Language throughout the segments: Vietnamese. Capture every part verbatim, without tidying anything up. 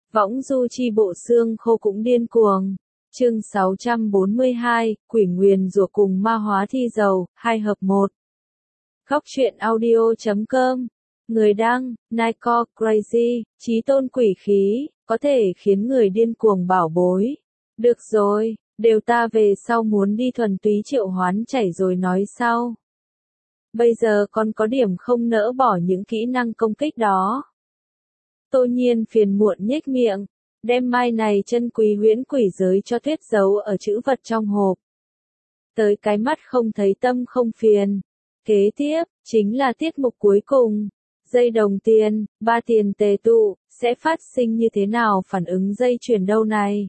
Võng du chi bộ xương khô cũng điên cuồng. Chương sáu trăm bốn mươi hai, quỷ nguyền rủa cùng ma hóa thi dầu, hai hợp một. Góc truyện audio chấm com. Người đăng, Nico Crazy, chí tôn quỷ khí, có thể khiến người điên cuồng bảo bối. Được rồi, đều ta về sau muốn đi thuần túy triệu hoán chảy rồi nói sau. Bây giờ còn có điểm không nỡ bỏ những kỹ năng công kích đó. Tô Nhiên phiền muộn nhếch miệng, đem mai này chân quý huyễn quỷ giới cho Tuyết giấu ở chữ vật trong hộp. Tới cái mắt không thấy tâm không phiền. Kế tiếp, chính là tiết mục cuối cùng. Dây đồng tiền, ba tiền tề tụ, sẽ phát sinh như thế nào phản ứng dây chuyển đâu này?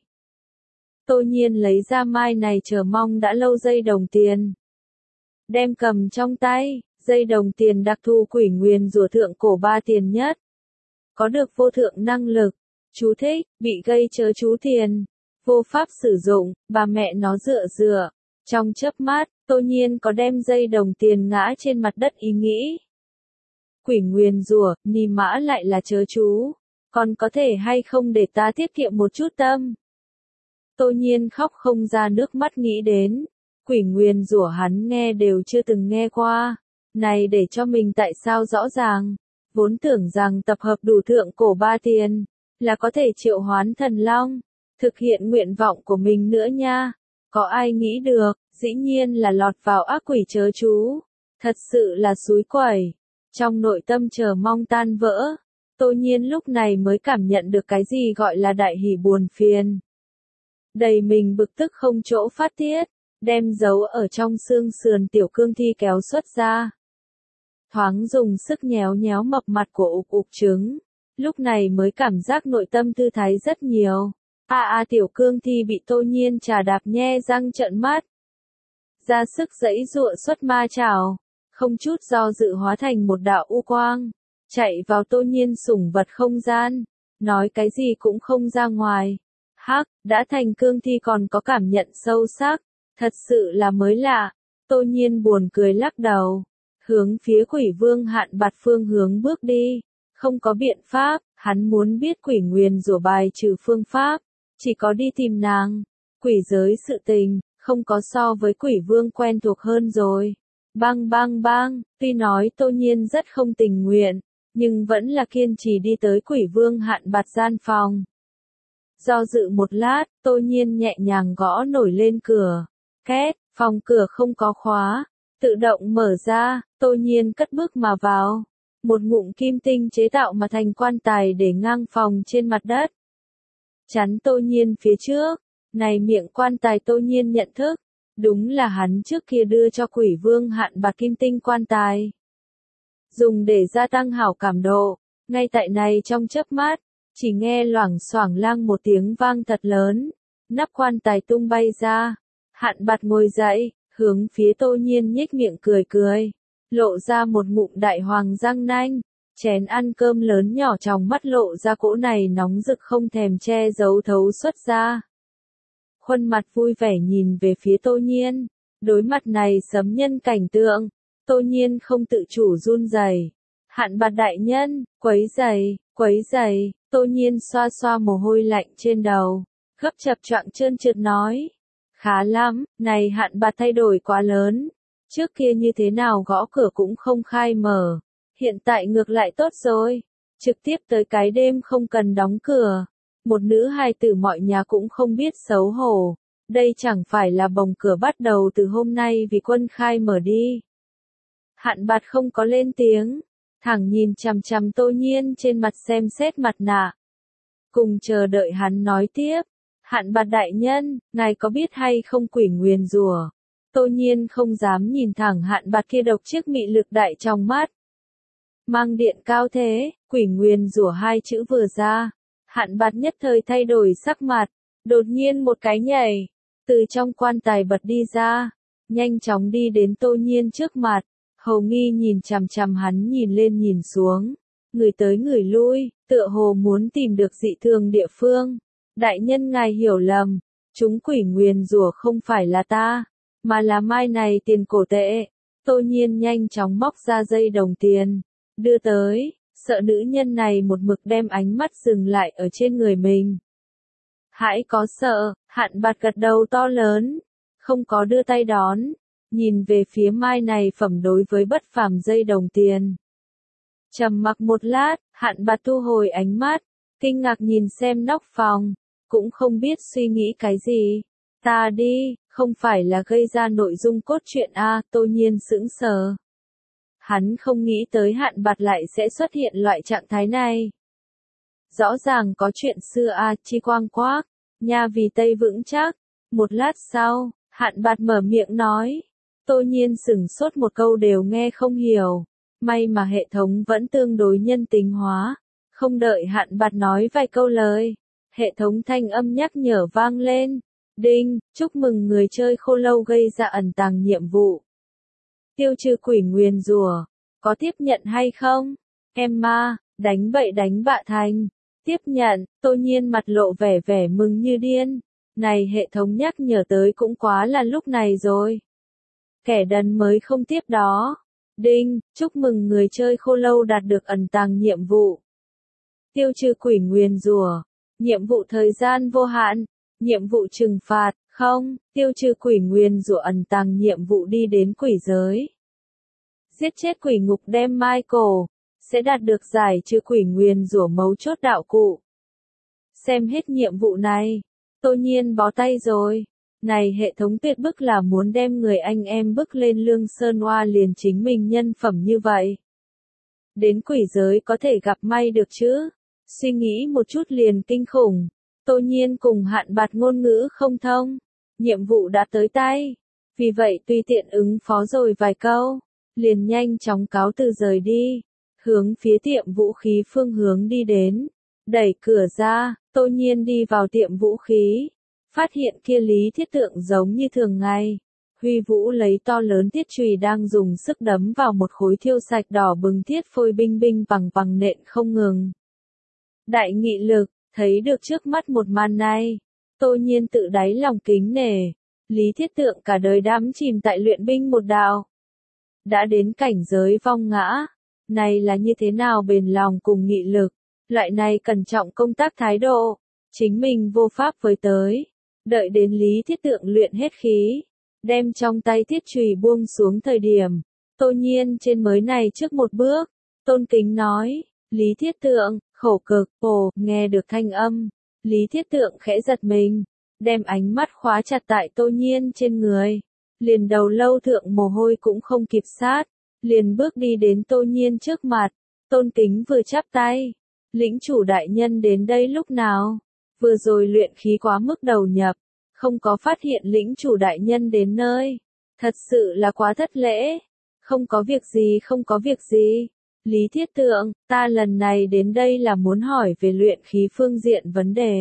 Tô Nhiên lấy ra mai này chờ mong đã lâu dây đồng tiền. Đem cầm trong tay, dây đồng tiền đặc thù quỷ nguyền rủa thượng cổ ba tiền nhất. Có được vô thượng năng lực. Chú thích, bị gây chớ chú tiền. Vô pháp sử dụng, bà mẹ nó dựa dựa. Trong chớp mắt, Tô Nhiên có đem dây đồng tiền ngã trên mặt đất ý nghĩ. Quỷ nguyền rủa, ni mã lại là chớ chú. Còn có thể hay không để ta tiết kiệm một chút tâm? Tô Nhiên khóc không ra nước mắt nghĩ đến. Quỷ nguyền rủa hắn nghe đều chưa từng nghe qua. Này để cho mình tại sao rõ ràng. Vốn tưởng rằng tập hợp đủ thượng cổ ba tiền, là có thể triệu hoán thần long, thực hiện nguyện vọng của mình nữa nha. Có ai nghĩ được, dĩ nhiên là lọt vào ác quỷ chớ chú. Thật sự là xúi quẩy. Trong nội tâm chờ mong tan vỡ, Tô Nhiên lúc này mới cảm nhận được cái gì gọi là đại hỉ buồn phiền. Đầy mình bực tức không chỗ phát tiết, đem giấu ở trong xương sườn tiểu cương thi kéo xuất ra. Thoáng dùng sức nhéo nhéo mập mặt của ục ục trứng, lúc này mới cảm giác nội tâm thư thái rất nhiều. A à, a à, tiểu cương thi bị Tô Nhiên trà đạp nhe răng trợn mắt. Ra sức giãy giụa xuất ma chảo, không chút do dự hóa thành một đạo u quang, chạy vào Tô Nhiên sủng vật không gian, nói cái gì cũng không ra ngoài. Hắc, đã thành cương thi còn có cảm nhận sâu sắc, thật sự là mới lạ. Tô Nhiên buồn cười lắc đầu. Hướng phía quỷ vương hạn bạt phương hướng bước đi. Không có biện pháp, hắn muốn biết quỷ nguyền rủa bài trừ phương pháp. Chỉ có đi tìm nàng. Quỷ giới sự tình, không có so với quỷ vương quen thuộc hơn rồi. Bang bang bang, tuy nói Tô Nhiên rất không tình nguyện, nhưng vẫn là kiên trì đi tới quỷ vương hạn bạt gian phòng. Do dự một lát, Tô Nhiên nhẹ nhàng gõ nổi lên cửa. Két, phòng cửa không có khóa. Tự động mở ra, Tô Nhiên cất bước mà vào. Một ngụm kim tinh chế tạo mà thành quan tài để ngang phòng trên mặt đất. Chắn Tô Nhiên phía trước. Này miệng quan tài Tô Nhiên nhận thức. Đúng là hắn trước kia đưa cho quỷ vương hạn bạt kim tinh quan tài. Dùng để gia tăng hảo cảm độ. Ngay tại này trong chớp mắt, chỉ nghe loảng xoảng lang một tiếng vang thật lớn. Nắp quan tài tung bay ra. Hạn bạt ngồi dậy. Hướng phía Tô Nhiên nhếch miệng cười cười, lộ ra một ngụm đại hoàng răng nanh, chén ăn cơm lớn nhỏ trong mắt lộ ra cỗ này nóng rực không thèm che giấu thấu xuất ra. Khuôn mặt vui vẻ nhìn về phía Tô Nhiên, đối mặt này sấm nhân cảnh tượng, Tô Nhiên không tự chủ run rẩy. Hạn bạt đại nhân, quấy giày, quấy giày, Tô Nhiên xoa xoa mồ hôi lạnh trên đầu, gấp chập choạng trơn trượt nói. Khá lắm, này hạn bạt thay đổi quá lớn. Trước kia như thế nào gõ cửa cũng không khai mở. Hiện tại ngược lại tốt rồi. Trực tiếp tới cái đêm không cần đóng cửa. Một nữ hài tử mọi nhà cũng không biết xấu hổ. Đây chẳng phải là bồng cửa bắt đầu từ hôm nay vì quân khai mở đi. Hạn bạt không có lên tiếng. Thẳng nhìn chằm chằm Tô Nhiên trên mặt xem xét mặt nạ. Cùng chờ đợi hắn nói tiếp. Hạn bạt đại nhân, ngài có biết hay không quỷ nguyền rủa? Tô Nhiên không dám nhìn thẳng hạn bạt kia độc chiếc mị lực đại trong mắt. Mang điện cao thế, quỷ nguyền rủa hai chữ vừa ra. Hạn bạt nhất thời thay đổi sắc mặt, đột nhiên một cái nhảy, từ trong quan tài bật đi ra, nhanh chóng đi đến Tô Nhiên trước mặt, hầu nghi nhìn chằm chằm hắn nhìn lên nhìn xuống, người tới người lui, tựa hồ muốn tìm được dị thường địa phương. Đại nhân ngài hiểu lầm, chúng quỷ nguyền rủa không phải là ta, mà là mai này tiền cổ tệ. Tô Nhiên nhanh chóng móc ra dây đồng tiền, đưa tới, sợ nữ nhân này một mực đem ánh mắt dừng lại ở trên người mình. Hãy có sợ, Hạn Bạt gật đầu to lớn, không có đưa tay đón, nhìn về phía mai này phẩm đối với bất phàm dây đồng tiền. Trầm mặc một lát, Hạn Bạt thu hồi ánh mắt, kinh ngạc nhìn xem nóc phòng, cũng không biết suy nghĩ cái gì. Ta đi, không phải là gây ra nội dung cốt truyện a, Tô Nhiên sững sờ. Hắn không nghĩ tới Hạn Bạt lại sẽ xuất hiện loại trạng thái này. Rõ ràng có chuyện xưa a, Chi Quang quát, nha vì Tây vững chắc. Một lát sau, Hạn Bạt mở miệng nói. Tô Nhiên sửng sốt một câu đều nghe không hiểu. May mà hệ thống vẫn tương đối nhân tính hóa. Không đợi Hạn Bạt nói vài câu lời, hệ thống thanh âm nhắc nhở vang lên. Đinh, chúc mừng người chơi khô lâu gây ra ẩn tàng nhiệm vụ. Tiêu trừ quỷ nguyền rủa, có tiếp nhận hay không? Emma, đánh bậy đánh bạ thành. Tiếp nhận, Tô Nhiên mặt lộ vẻ vẻ mừng như điên. Này hệ thống nhắc nhở tới cũng quá là lúc này rồi. Kẻ đần mới không tiếp đó. Đinh, chúc mừng người chơi khô lâu đạt được ẩn tàng nhiệm vụ. Tiêu trừ quỷ nguyền rủa, nhiệm vụ thời gian vô hạn, nhiệm vụ trừng phạt, không, tiêu trừ quỷ nguyền rủa ẩn tàng nhiệm vụ đi đến quỷ giới. Giết chết quỷ ngục đem Michael, sẽ đạt được giải trừ quỷ nguyền rủa mấu chốt đạo cụ. Xem hết nhiệm vụ này, Tô Nhiên bó tay rồi. Này hệ thống tuyệt bức là muốn đem người anh em bức lên Lương Sơn Oa liền chính mình nhân phẩm như vậy. Đến quỷ giới có thể gặp may được chứ? Suy nghĩ một chút liền kinh khủng. Tô Nhiên cùng Hạn Bạt ngôn ngữ không thông. Nhiệm vụ đã tới tay. Vì vậy tùy tiện ứng phó rồi vài câu. Liền nhanh chóng cáo từ rời đi. Hướng phía tiệm vũ khí phương hướng đi đến. Đẩy cửa ra, Tô Nhiên đi vào tiệm vũ khí. Phát hiện kia Lý Thiết Tượng giống như thường ngày. Huy Vũ lấy to lớn thiết chùy đang dùng sức đấm vào một khối thiêu sạch đỏ bừng thiết phôi binh binh bằng bằng nện không ngừng. Đại nghị lực, thấy được trước mắt một màn này. Tô Nhiên tự đáy lòng kính nể. Lý Thiết Tượng cả đời đắm chìm tại luyện binh một đạo. Đã đến cảnh giới vong ngã. Này là như thế nào bền lòng cùng nghị lực. Loại này cẩn trọng công tác thái độ. Chính mình vô pháp với tới. Đợi đến Lý Thiết Tượng luyện hết khí, đem trong tay thiết chùy buông xuống thời điểm, Tô Nhiên trên mới này trước một bước, tôn kính nói, Lý Thiết Tượng, khổ cực, ồ, nghe được thanh âm, Lý Thiết Tượng khẽ giật mình, đem ánh mắt khóa chặt tại Tô Nhiên trên người, liền đầu lâu thượng mồ hôi cũng không kịp sát, liền bước đi đến Tô Nhiên trước mặt, tôn kính vừa chắp tay, lĩnh chủ đại nhân đến đây lúc nào? Vừa rồi luyện khí quá mức đầu nhập, không có phát hiện lĩnh chủ đại nhân đến nơi. Thật sự là quá thất lễ. Không có việc gì không có việc gì. Lý Thiết Tượng, ta lần này đến đây là muốn hỏi về luyện khí phương diện vấn đề.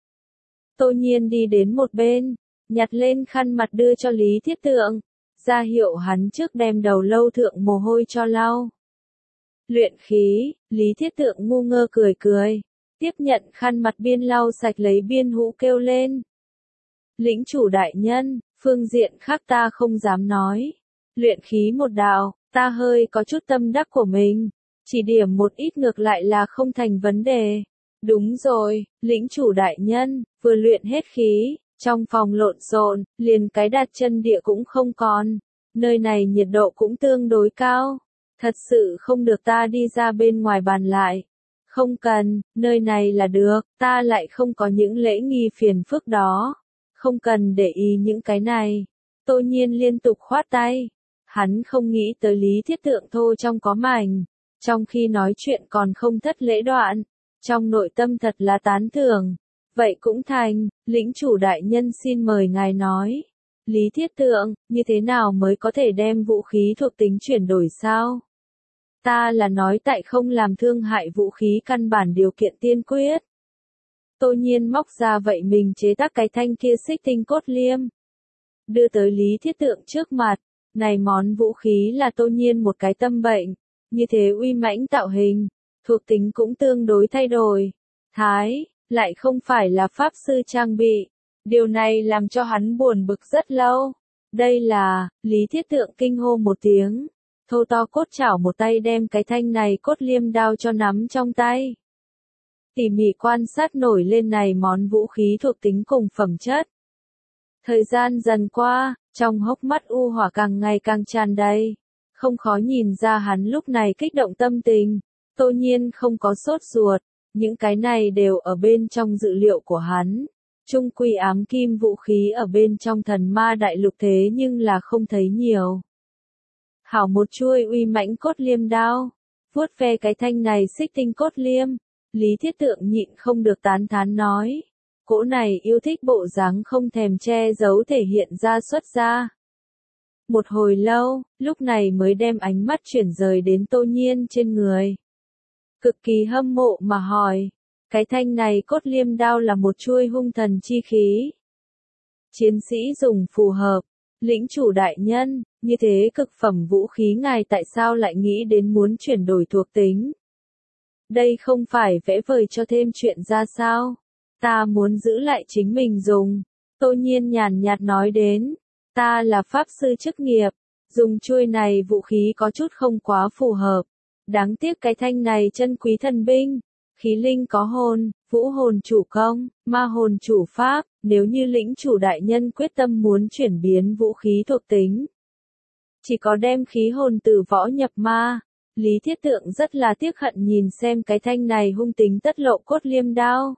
Tô Nhiên đi đến một bên, nhặt lên khăn mặt đưa cho Lý Thiết Tượng, ra hiệu hắn trước đem đầu lâu thượng mồ hôi cho lau. Luyện khí, Lý Thiết Tượng ngu ngơ cười cười. Tiếp nhận khăn mặt biên lau sạch lấy biên hũ kêu lên. Lĩnh chủ đại nhân, phương diện khác ta không dám nói. Luyện khí một đạo, ta hơi có chút tâm đắc của mình. Chỉ điểm một ít ngược lại là không thành vấn đề. Đúng rồi, lĩnh chủ đại nhân, vừa luyện hết khí, trong phòng lộn xộn, liền cái đặt chân địa cũng không còn. Nơi này nhiệt độ cũng tương đối cao. Thật sự không được ta đi ra bên ngoài bàn lại. Không cần, nơi này là được, ta lại không có những lễ nghi phiền phức đó. Không cần để ý những cái này. Tô Nhiên liên tục khoát tay. Hắn không nghĩ tới Lý Thiết Tượng thô trong có mảnh. Trong khi nói chuyện còn không thất lễ đoạn. Trong nội tâm thật là tán thưởng. Vậy cũng thành, lĩnh chủ đại nhân xin mời ngài nói. Lý Thiết Tượng, như thế nào mới có thể đem vũ khí thuộc tính chuyển đổi sao? Ta là nói tại không làm thương hại vũ khí căn bản điều kiện tiên quyết. Tô Nhiên móc ra vậy mình chế tác cái thanh kia xích tinh cốt liêm. Đưa tới Lý Thiết Tượng trước mặt. Này món vũ khí là Tô Nhiên một cái tâm bệnh. Như thế uy mãnh tạo hình. Thuộc tính cũng tương đối thay đổi. Thái, lại không phải là pháp sư trang bị. Điều này làm cho hắn buồn bực rất lâu. Đây là, Lý Thiết Tượng kinh hô một tiếng. thô to cốt chảo một tay đem cái thanh này cốt liêm đao cho nắm trong tay. Tỉ mỉ quan sát nổi lên này món vũ khí thuộc tính cùng phẩm chất. Thời gian dần qua, trong hốc mắt u hỏa càng ngày càng tràn đầy. Không khó nhìn ra hắn lúc này kích động tâm tình. Tô Nhiên không có sốt ruột, những cái này đều ở bên trong dự liệu của hắn. Trung quy ám kim vũ khí ở bên trong thần ma đại lục thế nhưng là không thấy nhiều. Hảo một chuôi uy mãnh cốt liêm đao, vuốt ve cái thanh này xích tinh cốt liêm, Lý Thiết Tượng nhịn không được tán thán nói. Cỗ này yêu thích bộ dáng không thèm che giấu thể hiện ra xuất ra. Một hồi lâu, lúc này mới đem ánh mắt chuyển rời đến Tô Nhiên trên người. Cực kỳ hâm mộ mà hỏi, cái thanh này cốt liêm đao là một chuôi hung thần chi khí. Chiến sĩ dùng phù hợp, lĩnh chủ đại nhân, như thế cực phẩm vũ khí ngài tại sao lại nghĩ đến muốn chuyển đổi thuộc tính? Đây không phải vẽ vời cho thêm chuyện ra sao? Ta muốn giữ lại chính mình dùng. Tô Nhiên nhàn nhạt nói đến, ta là pháp sư chức nghiệp, dùng chuôi này vũ khí có chút không quá phù hợp. Đáng tiếc cái thanh này chân quý thần binh, khí linh có hồn, vũ hồn chủ công, ma hồn chủ pháp, nếu như lĩnh chủ đại nhân quyết tâm muốn chuyển biến vũ khí thuộc tính. Chỉ có đem khí hồn từ võ nhập ma, Lý Thiết Tượng rất là tiếc hận nhìn xem cái thanh này hung tính tất lộ cốt liêm đao.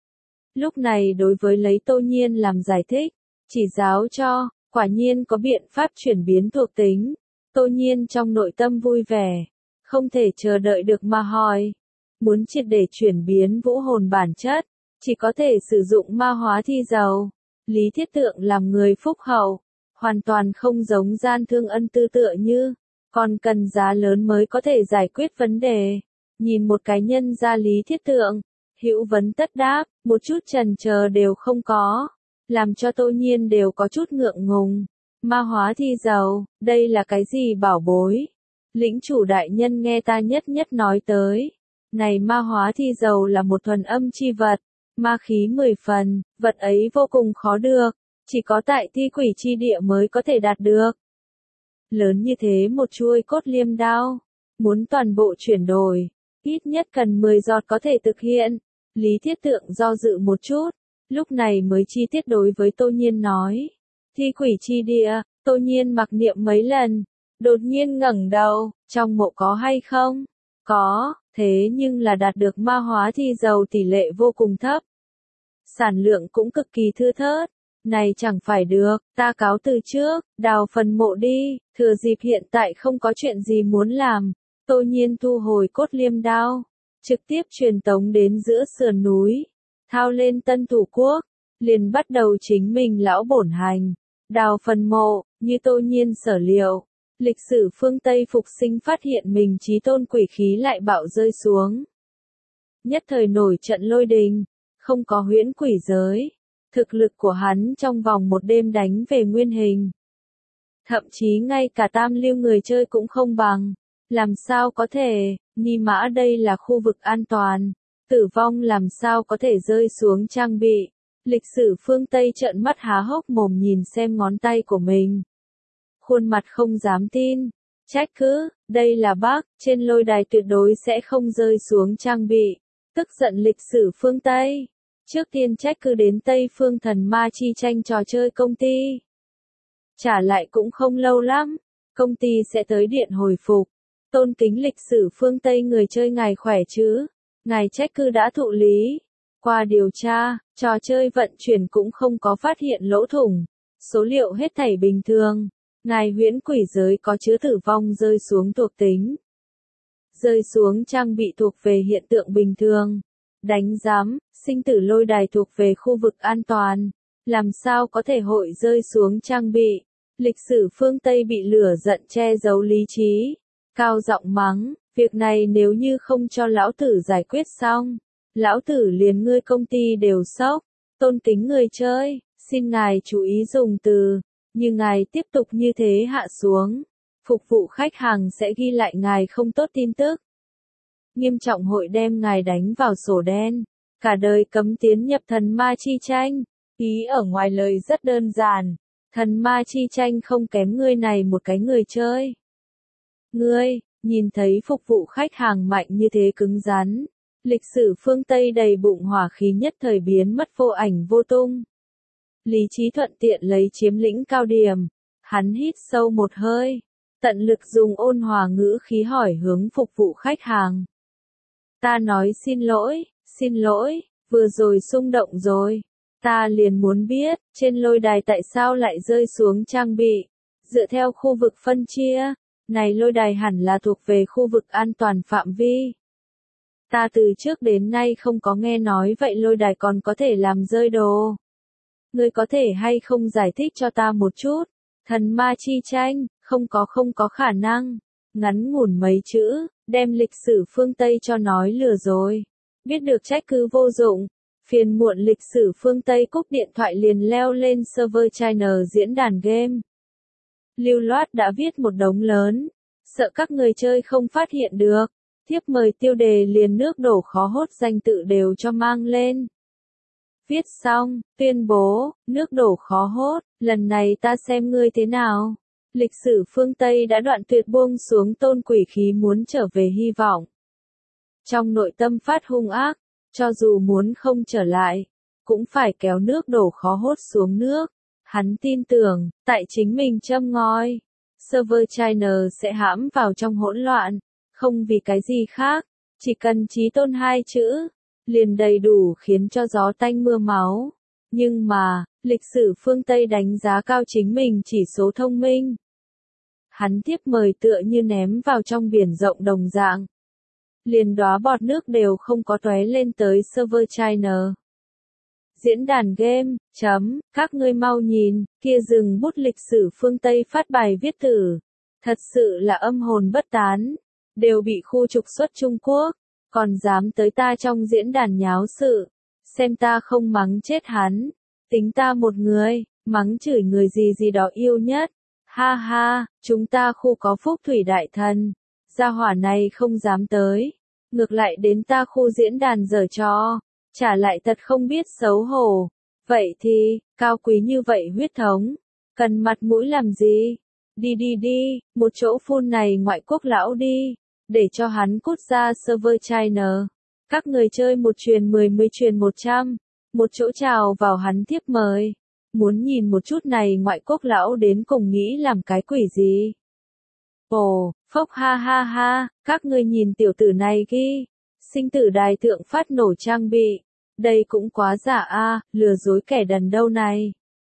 Lúc này đối với lấy Tô Nhiên làm giải thích, chỉ giáo cho, quả nhiên có biện pháp chuyển biến thuộc tính. Tô Nhiên trong nội tâm vui vẻ, không thể chờ đợi được mà hỏi. Muốn triệt để chuyển biến vũ hồn bản chất, chỉ có thể sử dụng ma hóa thi dầu. Lý Thiết Tượng làm người phúc hậu, hoàn toàn không giống gian thương ân tư tựa như, còn cần giá lớn mới có thể giải quyết vấn đề. Nhìn một cái nhân ra Lý Thiết Tượng, hữu vấn tất đáp, một chút chần chờ đều không có, làm cho Tô Nhiên đều có chút ngượng ngùng. Ma hóa thi dầu, đây là cái gì bảo bối? Lĩnh chủ đại nhân nghe ta nhất nhất nói tới. Này ma hóa thi dầu là một thuần âm chi vật, ma khí mười phần, vật ấy vô cùng khó được, chỉ có tại thi quỷ chi địa mới có thể đạt được. Lớn như thế một chuôi cốt liêm đao, muốn toàn bộ chuyển đổi, ít nhất cần mười giọt có thể thực hiện. Lý Thiết Tượng do dự một chút, lúc này mới chi tiết đối với Tô Nhiên nói. Thi quỷ chi địa, Tô Nhiên mặc niệm mấy lần, đột nhiên ngẩng đầu, trong mộ có hay không? Có, thế nhưng là đạt được ma hóa thi dầu tỷ lệ vô cùng thấp. Sản lượng cũng cực kỳ thưa thớt. Này chẳng phải được, ta cáo từ trước, đào phần mộ đi, thừa dịp hiện tại không có chuyện gì muốn làm. Tô Nhiên thu hồi cốt liêm đao, trực tiếp truyền tống đến giữa sườn núi, thao lên Tân Thủ Quốc, liền bắt đầu chính mình lão bổn hành. Đào phần mộ, như Tô Nhiên sở liệu, lịch sử phương Tây phục sinh phát hiện mình chí tôn quỷ khí lại bạo rơi xuống. Nhất thời nổi trận lôi đình, không có huyễn quỷ giới. Thực lực của hắn trong vòng một đêm đánh về nguyên hình. Thậm chí ngay cả tam lưu người chơi cũng không bằng. Làm sao có thể, Ni Mã đây là khu vực an toàn. Tử vong làm sao có thể rơi xuống trang bị. Lịch sử phương Tây trợn mắt há hốc mồm nhìn xem ngón tay của mình. Khuôn mặt không dám tin. Trách cứ, đây là bug, trên lôi đài tuyệt đối sẽ không rơi xuống trang bị. Tức giận lịch sử phương Tây. Trước tiên trách cứ đến Tây Phương Thần Ma chi tranh trò chơi công ty. Trả lại cũng không lâu lắm, công ty sẽ tới điện hồi phục. Tôn kính lịch sử phương Tây người chơi ngài khỏe chứ? Ngài trách cứ đã thụ lý. Qua điều tra, trò chơi vận chuyển cũng không có phát hiện lỗ thủng. Số liệu hết thảy bình thường. Ngài huyễn quỷ giới có chứa tử vong rơi xuống thuộc tính. Rơi xuống trang bị thuộc về hiện tượng bình thường. Đánh giám, sinh tử lôi đài thuộc về khu vực an toàn. Làm sao có thể hội rơi xuống trang bị. Lịch sử phương Tây bị lửa giận che giấu lý trí. Cao giọng mắng, việc này nếu như không cho lão tử giải quyết xong. Lão tử liền ngươi công ty đều sốc. Tôn kính người chơi, xin ngài chú ý dùng từ. Như ngài tiếp tục như thế hạ xuống. Phục vụ khách hàng sẽ ghi lại ngài không tốt tin tức. Nghiêm trọng hội đem ngài đánh vào sổ đen. Cả đời cấm tiến nhập thần ma chi tranh. Ý ở ngoài lời rất đơn giản. Thần ma chi tranh không kém ngươi này một cái người chơi. Ngươi, nhìn thấy phục vụ khách hàng mạnh như thế cứng rắn. Lịch sử phương Tây đầy bụng hỏa khí nhất thời biến mất vô ảnh vô tung. Lý trí thuận tiện lấy chiếm lĩnh cao điểm. Hắn hít sâu một hơi. Tận lực dùng ôn hòa ngữ khí hỏi hướng phục vụ khách hàng. Ta nói xin lỗi, xin lỗi, vừa rồi xung động rồi. Ta liền muốn biết, trên lôi đài tại sao lại rơi xuống trang bị. Dựa theo khu vực phân chia, này lôi đài hẳn là thuộc về khu vực an toàn phạm vi. Ta từ trước đến nay không có nghe nói vậy lôi đài còn có thể làm rơi đồ. Ngươi có thể hay không giải thích cho ta một chút? Thần ma chi tranh, không có không có khả năng. Ngắn ngủn mấy chữ, đem lịch sử phương Tây cho nói lừa rồi. Biết được trách cứ vô dụng. Phiền muộn lịch sử phương Tây cúp điện thoại liền leo lên server China diễn đàn game. Lưu loát đã viết một đống lớn. Sợ các người chơi không phát hiện được. Thiếp mời tiêu đề liền nước đổ khó hốt danh tự đều cho mang lên. Viết xong, tuyên bố, nước đổ khó hốt, lần này ta xem ngươi thế nào. Lịch sử phương Tây đã đoạn tuyệt buông xuống tôn quỷ khí muốn trở về hy vọng. Trong nội tâm phát hung ác, cho dù muốn không trở lại, cũng phải kéo nước đổ khó hốt xuống nước. Hắn tin tưởng, tại chính mình châm ngòi, server China sẽ hãm vào trong hỗn loạn, không vì cái gì khác, chỉ cần chí tôn hai chữ, liền đầy đủ khiến cho gió tanh mưa máu. Nhưng mà, lịch sử phương Tây đánh giá cao chính mình chỉ số thông minh. Hắn tiếp mời tựa như ném vào trong biển rộng đồng dạng. Liền đóa bọt nước đều không có tóe lên tới server China. Diễn đàn game, chấm, các ngươi mau nhìn, kia dừng bút lịch sử phương Tây phát bài viết tử. Thật sự là âm hồn bất tán. Đều bị khu trục xuất Trung Quốc. Còn dám tới ta trong diễn đàn nháo sự. Xem ta không mắng chết hắn. Tính ta một người, mắng chửi người gì gì đó yêu nhất. Ha ha, chúng ta khu có phúc thủy đại thần. Gia hỏa này không dám tới. Ngược lại đến ta khu diễn đàn giở trò. Trả lại thật không biết xấu hổ. Vậy thì, cao quý như vậy huyết thống. Cần mặt mũi làm gì? Đi đi đi, một chỗ phun này ngoại quốc lão đi. Để cho hắn cút ra server China. Các người chơi một truyền mười mười truyền một trăm. Một chỗ chào vào hắn tiếp mời. Muốn nhìn một chút này ngoại quốc lão đến cùng nghĩ làm cái quỷ gì. Ồ, phốc ha ha ha, các ngươi nhìn tiểu tử này ghi. Sinh tử đài thượng phát nổ trang bị. Đây cũng quá giả a, lừa dối kẻ đần đâu này.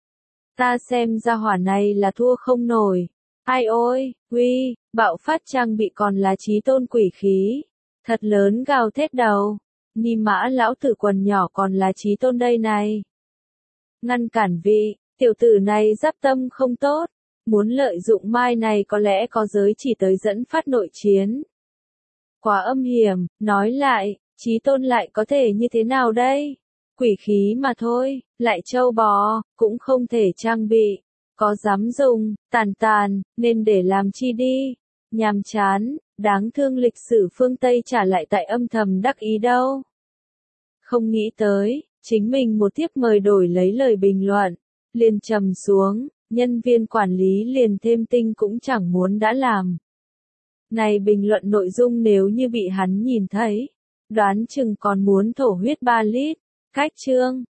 Ta xem ra hỏa này là thua không nổi. Ai ôi, uy, bạo phát trang bị còn là chí tôn quỷ khí. Thật lớn gào thét đầu. Ni mã lão tử quần nhỏ còn là chí tôn đây này. Ngăn cản vị, tiểu tử này giáp tâm không tốt. Muốn lợi dụng mai này có lẽ có giới chỉ tới dẫn phát nội chiến. Quá âm hiểm, nói lại, chí tôn lại có thể như thế nào đây? Quỷ khí mà thôi, lại trâu bò, cũng không thể trang bị. Có dám dùng, tàn tàn, nên để làm chi đi. Nhàm chán, đáng thương lịch sử phương Tây trả lại tại âm thầm đắc ý đâu. Không nghĩ tới, chính mình một tiếp mời đổi lấy lời bình luận. Liền trầm xuống, nhân viên quản lý liền thêm tinh cũng chẳng muốn đã làm. Này bình luận nội dung nếu như bị hắn nhìn thấy, đoán chừng còn muốn thổ huyết ba lít. Cách chương